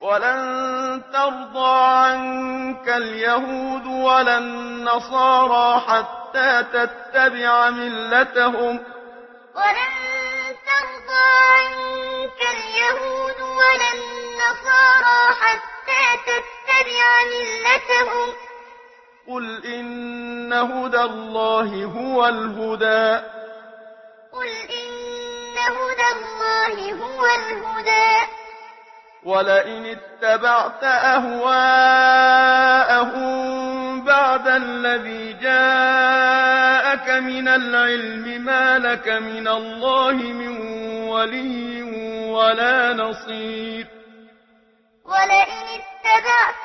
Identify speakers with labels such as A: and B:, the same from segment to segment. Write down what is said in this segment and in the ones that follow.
A: ولن ترضى عنك اليهود ولا النصارى حتى تتبع ملتهم
B: ولن ترضى عنك اليهود ولا النصارى حتى تتبع ملتهم
A: قل إن هدى الله هو الهدى
B: قل إن هدى الله هو الهدى
A: ولئن اتبعت أهواءهم بعد الذي جاءك من العلم ما لك من الله من ولي ولا نصير
B: ولئن اتبعت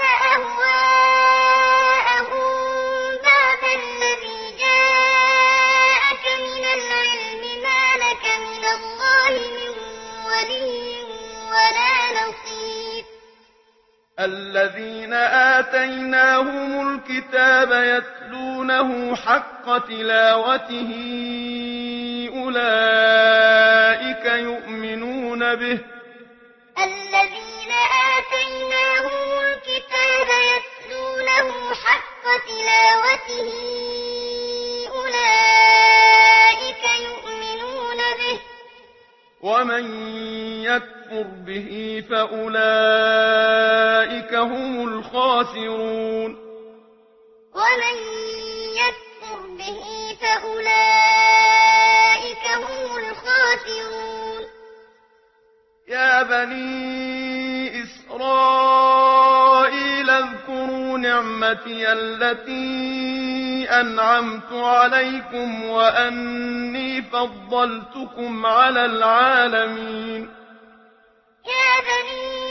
B: أهواءهم بعد الذي جاءك من العلم ما لك من الله من ولي ولا نصير
A: الذين آتيناهم الكتاب يتلونه حق تلاوته أولئك يؤمنون به
B: الذين آتيناهم الكتاب يتلونه حق تلاوته أولئك يؤمنون به
A: ومن يكفر به فأولئك هم الخاسرون
B: ومن يكفر به فأولئك هم الخاسرون
A: يا بني إسرائيل اذكروا نعمتي التي أنعمت عليكم وأني فضلتكم على العالمين
B: يا بني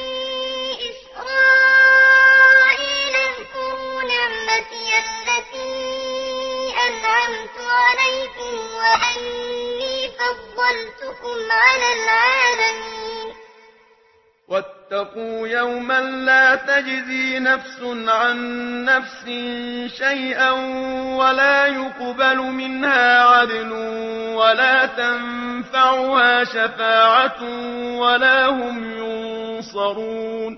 B: إسرائيل اذكروا نعمتي التي أنعمت عليكم وأني فضلتكم على العالمين
A: واتقوا يوما لا تجزي نفس عن نفس شيئا ولا يقبل منها عدل ولا تنفعها شفاعة ولا هم ينصرون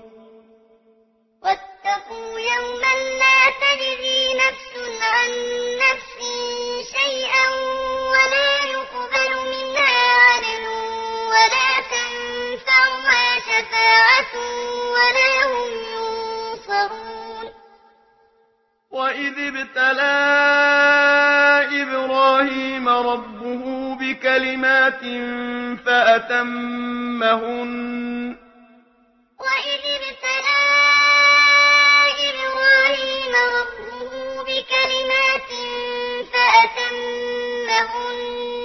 B: واتقوا يوما لا تجزي نفس عن نفس شيئا ولا يقبل منها عدل ولا تنفعها شفاعة ولا هم ينصرون
A: وإذ ابتلى إبراهيم ربه بكلمات فأتمهن
B: وإذ ابتلى إبراهيم ربه بكلمات فأتمهن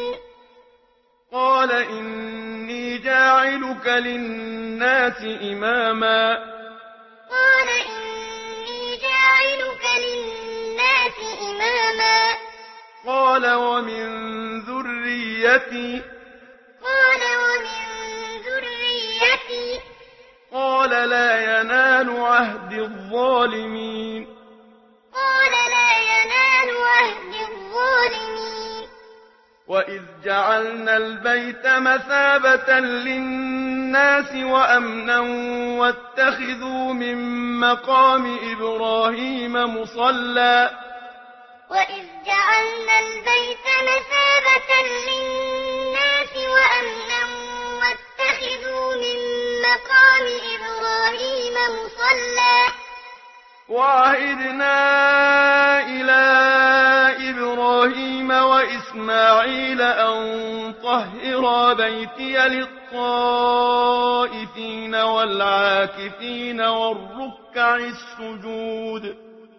A: قال إني جاعلك للناس إماما
B: قال إني جاعلك للناس إماما
A: قال ومن ذريتي
B: قال ومن ذريتي
A: قال لا ينال عهد الظالمين
B: قال لا ينال عهد الظالمين
A: وإذ جعلنا البيت مثابة للناس وأمنا واتخذوا من مقام إبراهيم مصلى
B: وإذ جعلنا البيت مثابة للناس وأمنا واتخذوا من مقام إبراهيم مصلى
A: وعهدنا إلى إبراهيم وإسماعيل أن طهرا بيتي للطائفين والعاكفين والركع السجود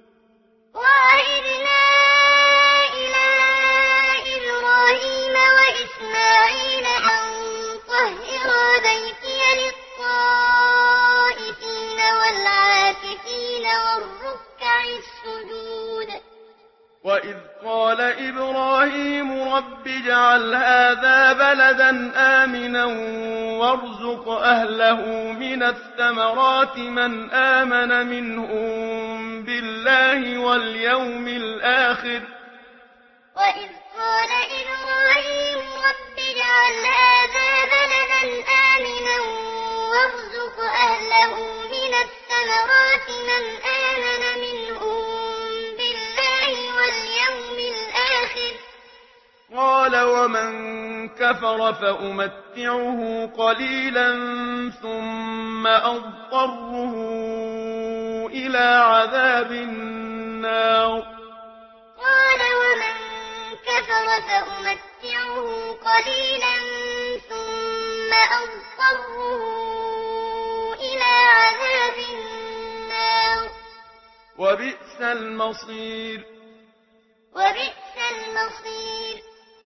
B: وعهدنا إلى إبراهيم وإسماعيل أن طهرا بيتي للطائفين والعاكفين والركع السجود
A: وإذ قال إبراهيم رب اجعل هذا بلدا آمنا وارزق أهله من الثمرات من آمن منهم بالله واليوم الآخر
B: وإذ قال إبراهيم رب اجعل هذا بلدا آمنا وارزق أهله من
A: ومن كفر فأمتعه قليلا ثم أضطره إلى عذاب النار
B: قال ومن كفر فأمتعه قليلا ثم أضطره إلى عذاب النار
A: وبئس المصير
B: وبئس المصير